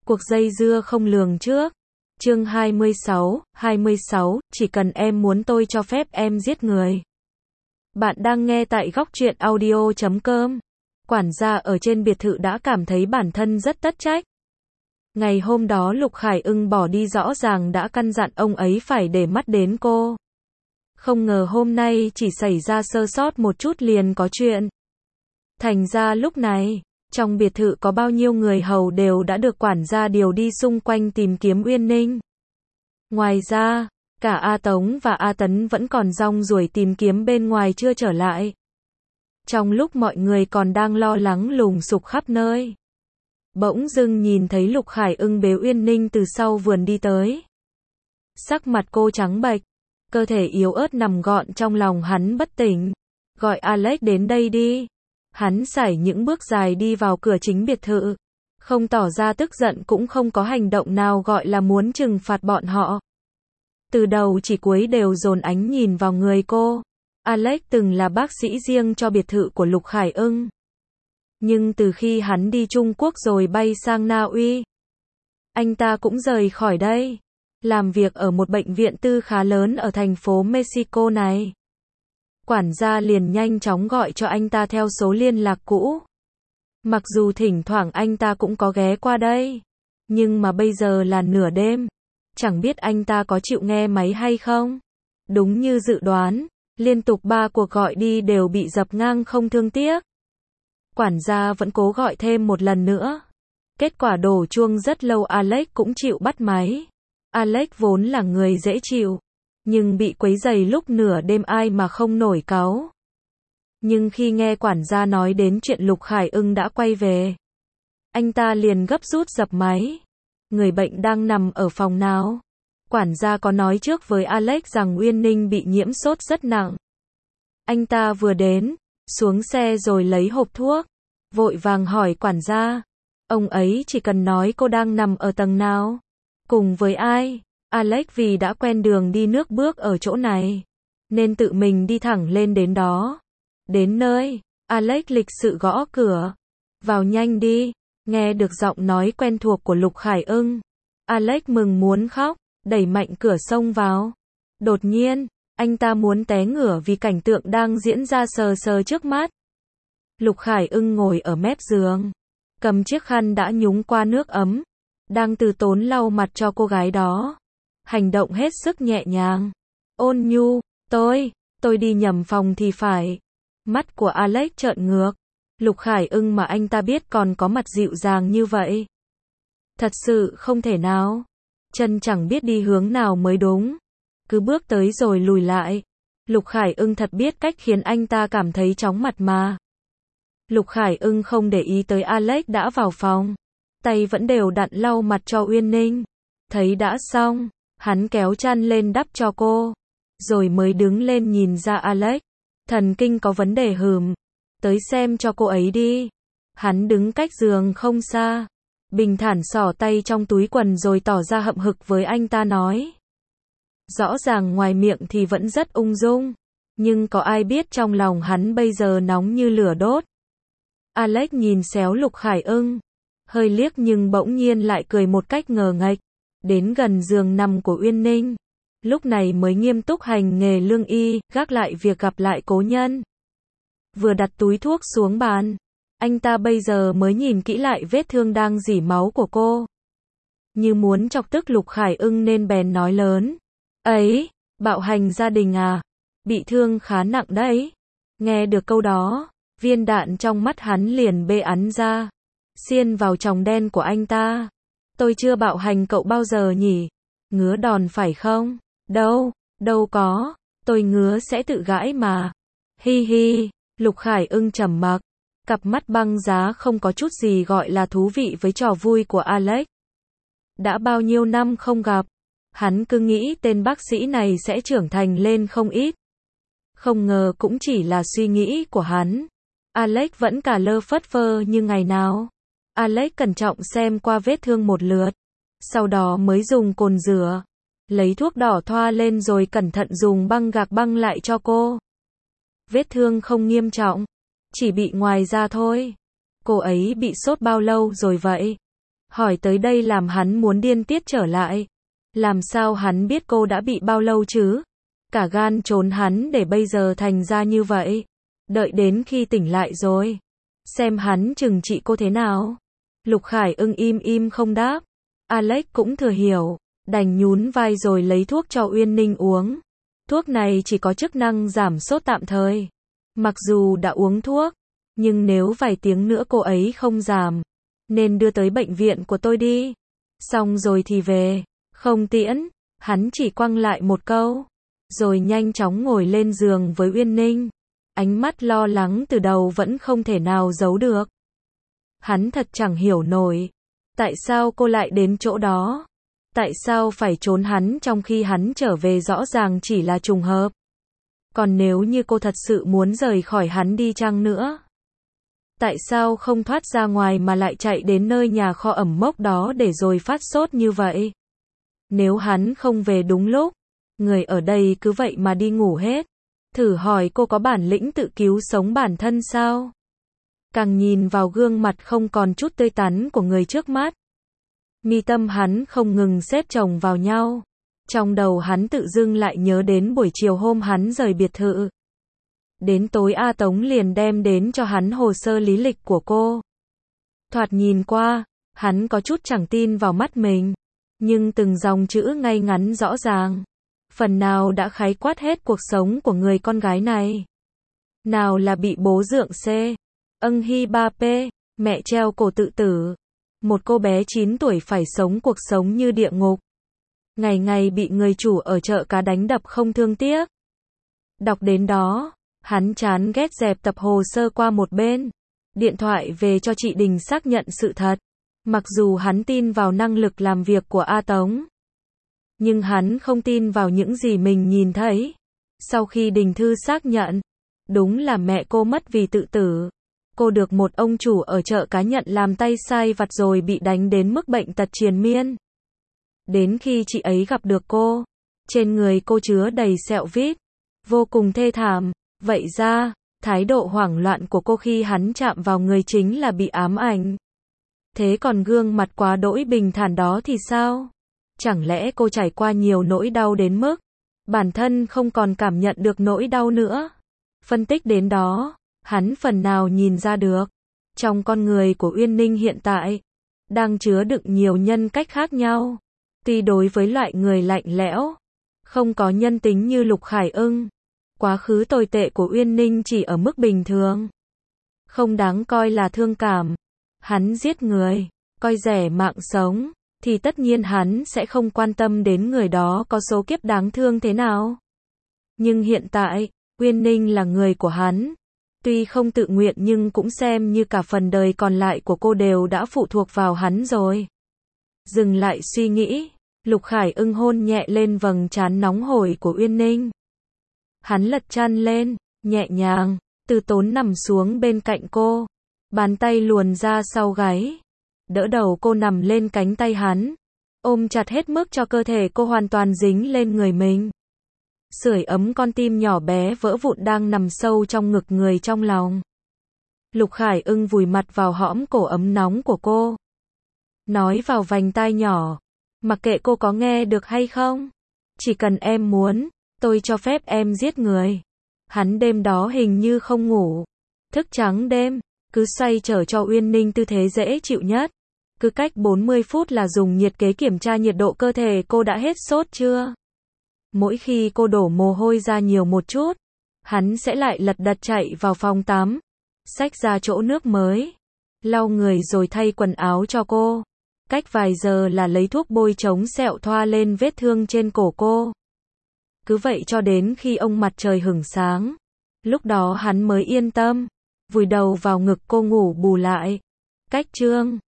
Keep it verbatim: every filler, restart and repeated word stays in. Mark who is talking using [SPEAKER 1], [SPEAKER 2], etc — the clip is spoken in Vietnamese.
[SPEAKER 1] Cuộc dây dưa không lường trước. Chương hai mươi sáu, hai mươi sáu, chỉ cần em muốn tôi cho phép em giết người. Bạn đang nghe tại góc truyện audio chấm com. Quản gia ở trên biệt thự đã cảm thấy bản thân rất tất trách. Ngày hôm đó Lục Khải Ưng bỏ đi rõ ràng đã căn dặn ông ấy phải để mắt đến cô. Không ngờ hôm nay chỉ xảy ra sơ sót một chút liền có chuyện. Thành ra lúc này, trong biệt thự có bao nhiêu người hầu đều đã được quản gia điều đi xung quanh tìm kiếm Uyên Ninh. Ngoài ra, cả A Tống và A Tấn vẫn còn rong ruổi tìm kiếm bên ngoài chưa trở lại. Trong lúc mọi người còn đang lo lắng lùng sục khắp nơi, bỗng dưng nhìn thấy Lục Khải Ưng bế Uyên Ninh từ sau vườn đi tới. Sắc mặt cô trắng bệch, cơ thể yếu ớt nằm gọn trong lòng hắn bất tỉnh. Gọi Alex đến đây đi. Hắn sải những bước dài đi vào cửa chính biệt thự. Không tỏ ra tức giận cũng không có hành động nào gọi là muốn trừng phạt bọn họ. Từ đầu chỉ cuối đều dồn ánh nhìn vào người cô. Alex từng là bác sĩ riêng cho biệt thự của Lục Khải Ưng. Nhưng từ khi hắn đi Trung Quốc rồi bay sang Na Uy, anh ta cũng rời khỏi đây. Làm việc ở một bệnh viện tư khá lớn ở thành phố Mexico này. Quản gia liền nhanh chóng gọi cho anh ta theo số liên lạc cũ. Mặc dù thỉnh thoảng anh ta cũng có ghé qua đây, nhưng mà bây giờ là nửa đêm. Chẳng biết anh ta có chịu nghe máy hay không. Đúng như dự đoán, liên tục ba cuộc gọi đi đều bị dập ngang không thương tiếc. Quản gia vẫn cố gọi thêm một lần nữa. Kết quả đổ chuông rất lâu Alex cũng chịu bắt máy. Alex vốn là người dễ chịu, nhưng bị quấy rầy lúc nửa đêm ai mà không nổi cáu. Nhưng khi nghe quản gia nói đến chuyện Lục Khải Ưng đã quay về, anh ta liền gấp rút dập máy. Người bệnh đang nằm ở phòng nào? Quản gia có nói trước với Alex rằng Uyên Ninh bị nhiễm sốt rất nặng. Anh ta vừa đến, xuống xe rồi lấy hộp thuốc, vội vàng hỏi quản gia. Ông ấy chỉ cần nói cô đang nằm ở tầng nào, cùng với ai. Alex vì đã quen đường đi nước bước ở chỗ này, nên tự mình đi thẳng lên đến đó. Đến nơi, Alex lịch sự gõ cửa. Vào nhanh đi. Nghe được giọng nói quen thuộc của Lục Khải Ưng, Alex mừng muốn khóc, đẩy mạnh cửa xông vào. Đột nhiên, anh ta muốn té ngửa vì cảnh tượng đang diễn ra sờ sờ trước mắt. Lục Khải Ưng ngồi ở mép giường, cầm chiếc khăn đã nhúng qua nước ấm, đang từ tốn lau mặt cho cô gái đó. Hành động hết sức nhẹ nhàng, ôn nhu. Tôi, tôi đi nhầm phòng thì phải. Mắt của Alex trợn ngược. Lục Khải Ưng mà anh ta biết còn có mặt dịu dàng như vậy. Thật sự không thể nào. Chân chẳng biết đi hướng nào mới đúng. Cứ bước tới rồi lùi lại. Lục Khải Ưng thật biết cách khiến anh ta cảm thấy chóng mặt mà. Lục Khải Ưng không để ý tới Alex đã vào phòng. Tay vẫn đều đặn lau mặt cho Uyên Ninh. Thấy đã xong, hắn kéo chăn lên đắp cho cô. Rồi mới đứng lên nhìn ra Alex. Thần kinh có vấn đề hừm. Tới xem cho cô ấy đi. Hắn đứng cách giường không xa, bình thản xỏ tay trong túi quần rồi tỏ ra hậm hực với anh ta nói. Rõ ràng ngoài miệng thì vẫn rất ung dung, nhưng có ai biết trong lòng hắn bây giờ nóng như lửa đốt. Alex nhìn xéo Lục Khải Ưng, hơi liếc nhưng bỗng nhiên lại cười một cách ngờ nghệch. Đến gần giường nằm của Uyên Ninh, lúc này mới nghiêm túc hành nghề lương y, gác lại việc gặp lại cố nhân. Vừa đặt túi thuốc xuống bàn, anh ta bây giờ mới nhìn kỹ lại vết thương đang rỉ máu của cô. Như muốn chọc tức Lục Khải Ưng nên bèn nói lớn. Ấy, bạo hành gia đình à? Bị thương khá nặng đấy. Nghe được câu đó, viên đạn trong mắt hắn liền bê ắn ra, xiên vào tròng đen của anh ta. Tôi chưa bạo hành cậu bao giờ nhỉ? Ngứa đòn phải không? Đâu, đâu có, tôi ngứa sẽ tự gãi mà. Hi hi. Lục Khải Ưng trầm mặc, cặp mắt băng giá không có chút gì gọi là thú vị với trò vui của Alex. Đã bao nhiêu năm không gặp, hắn cứ nghĩ tên bác sĩ này sẽ trưởng thành lên không ít. Không ngờ cũng chỉ là suy nghĩ của hắn. Alex vẫn cả lơ phất phơ như ngày nào. Alex cẩn trọng xem qua vết thương một lượt, sau đó mới dùng cồn rửa, lấy thuốc đỏ thoa lên rồi cẩn thận dùng băng gạc băng lại cho cô. Vết thương không nghiêm trọng, chỉ bị ngoài da thôi. Cô ấy bị sốt bao lâu rồi vậy? Hỏi tới đây làm hắn muốn điên tiết trở lại. Làm sao hắn biết cô đã bị bao lâu chứ? Cả gan trốn hắn để bây giờ thành ra như vậy. Đợi đến khi tỉnh lại rồi, xem hắn trừng trị cô thế nào. Lục Khải Ưng im im không đáp. Alex cũng thừa hiểu, đành nhún vai rồi lấy thuốc cho Uyên Ninh uống. Thuốc này chỉ có chức năng giảm sốt tạm thời. Mặc dù đã uống thuốc, nhưng nếu vài tiếng nữa cô ấy không giảm, nên đưa tới bệnh viện của tôi đi. Xong rồi thì về. Không tiễn. Hắn chỉ quăng lại một câu, rồi nhanh chóng ngồi lên giường với Uyên Ninh. Ánh mắt lo lắng từ đầu vẫn không thể nào giấu được. Hắn thật chẳng hiểu nổi. Tại sao cô lại đến chỗ đó? Tại sao phải trốn hắn trong khi hắn trở về rõ ràng chỉ là trùng hợp? Còn nếu như cô thật sự muốn rời khỏi hắn đi chăng nữa? Tại sao không thoát ra ngoài mà lại chạy đến nơi nhà kho ẩm mốc đó để rồi phát sốt như vậy? Nếu hắn không về đúng lúc, người ở đây cứ vậy mà đi ngủ hết. Thử hỏi cô có bản lĩnh tự cứu sống bản thân sao? Càng nhìn vào gương mặt không còn chút tươi tắn của người trước mắt, mi tâm hắn không ngừng xếp chồng vào nhau. Trong đầu hắn tự dưng lại nhớ đến buổi chiều hôm hắn rời biệt thự. Đến tối A Tống liền đem đến cho hắn hồ sơ lý lịch của cô. Thoạt nhìn qua, hắn có chút chẳng tin vào mắt mình. Nhưng từng dòng chữ ngay ngắn rõ ràng, phần nào đã khái quát hết cuộc sống của người con gái này. Nào là bị bố dượng C, âng hy ba P, mẹ treo cổ tự tử. Một cô bé chín tuổi phải sống cuộc sống như địa ngục. Ngày ngày bị người chủ ở chợ cá đánh đập không thương tiếc. Đọc đến đó, hắn chán ghét dẹp tập hồ sơ qua một bên. Điện thoại về cho chị Đình xác nhận sự thật. Mặc dù hắn tin vào năng lực làm việc của A Tống, nhưng hắn không tin vào những gì mình nhìn thấy. Sau khi Đình Thư xác nhận, đúng là mẹ cô mất vì tự tử. Cô được một ông chủ ở chợ cá nhận làm tay sai vặt rồi bị đánh đến mức bệnh tật triền miên. Đến khi chị ấy gặp được cô, trên người cô chứa đầy sẹo vít, vô cùng thê thảm. Vậy ra, thái độ hoảng loạn của cô khi hắn chạm vào người chính là bị ám ảnh. Thế còn gương mặt quá đỗi bình thản đó thì sao? Chẳng lẽ cô trải qua nhiều nỗi đau đến mức bản thân không còn cảm nhận được nỗi đau nữa? Phân tích đến đó, hắn phần nào nhìn ra được, trong con người của Uyên Ninh hiện tại, đang chứa đựng nhiều nhân cách khác nhau. Tuy đối với loại người lạnh lẽo, không có nhân tính như Lục Khải Ưng, quá khứ tồi tệ của Uyên Ninh chỉ ở mức bình thường, không đáng coi là thương cảm. Hắn giết người, coi rẻ mạng sống, thì tất nhiên hắn sẽ không quan tâm đến người đó có số kiếp đáng thương thế nào. Nhưng hiện tại, Uyên Ninh là người của hắn. Tuy không tự nguyện nhưng cũng xem như cả phần đời còn lại của cô đều đã phụ thuộc vào hắn rồi. Dừng lại suy nghĩ, Lục Khải Ưng hôn nhẹ lên vầng trán nóng hổi của Uyên Ninh. Hắn lật chăn lên, nhẹ nhàng, từ tốn nằm xuống bên cạnh cô. Bàn tay luồn ra sau gáy, đỡ đầu cô nằm lên cánh tay hắn, ôm chặt hết mức cho cơ thể cô hoàn toàn dính lên người mình. Sưởi ấm con tim nhỏ bé vỡ vụn đang nằm sâu trong ngực người trong lòng. Lục Khải Ưng vùi mặt vào hõm cổ ấm nóng của cô, nói vào vành tai nhỏ, mặc kệ cô có nghe được hay không, chỉ cần em muốn, tôi cho phép em giết người. Hắn đêm đó hình như không ngủ, thức trắng đêm, cứ xoay trở cho Uyên Ninh tư thế dễ chịu nhất. Cứ cách bốn mươi phút là dùng nhiệt kế kiểm tra nhiệt độ cơ thể cô đã hết sốt chưa. Mỗi khi cô đổ mồ hôi ra nhiều một chút, hắn sẽ lại lật đật chạy vào phòng tắm, xách ra chỗ nước mới, lau người rồi thay quần áo cho cô. Cách vài giờ là lấy thuốc bôi chống sẹo thoa lên vết thương trên cổ cô. Cứ vậy cho đến khi ông mặt trời hửng sáng. Lúc đó hắn mới yên tâm, vùi đầu vào ngực cô ngủ bù lại. Cách chương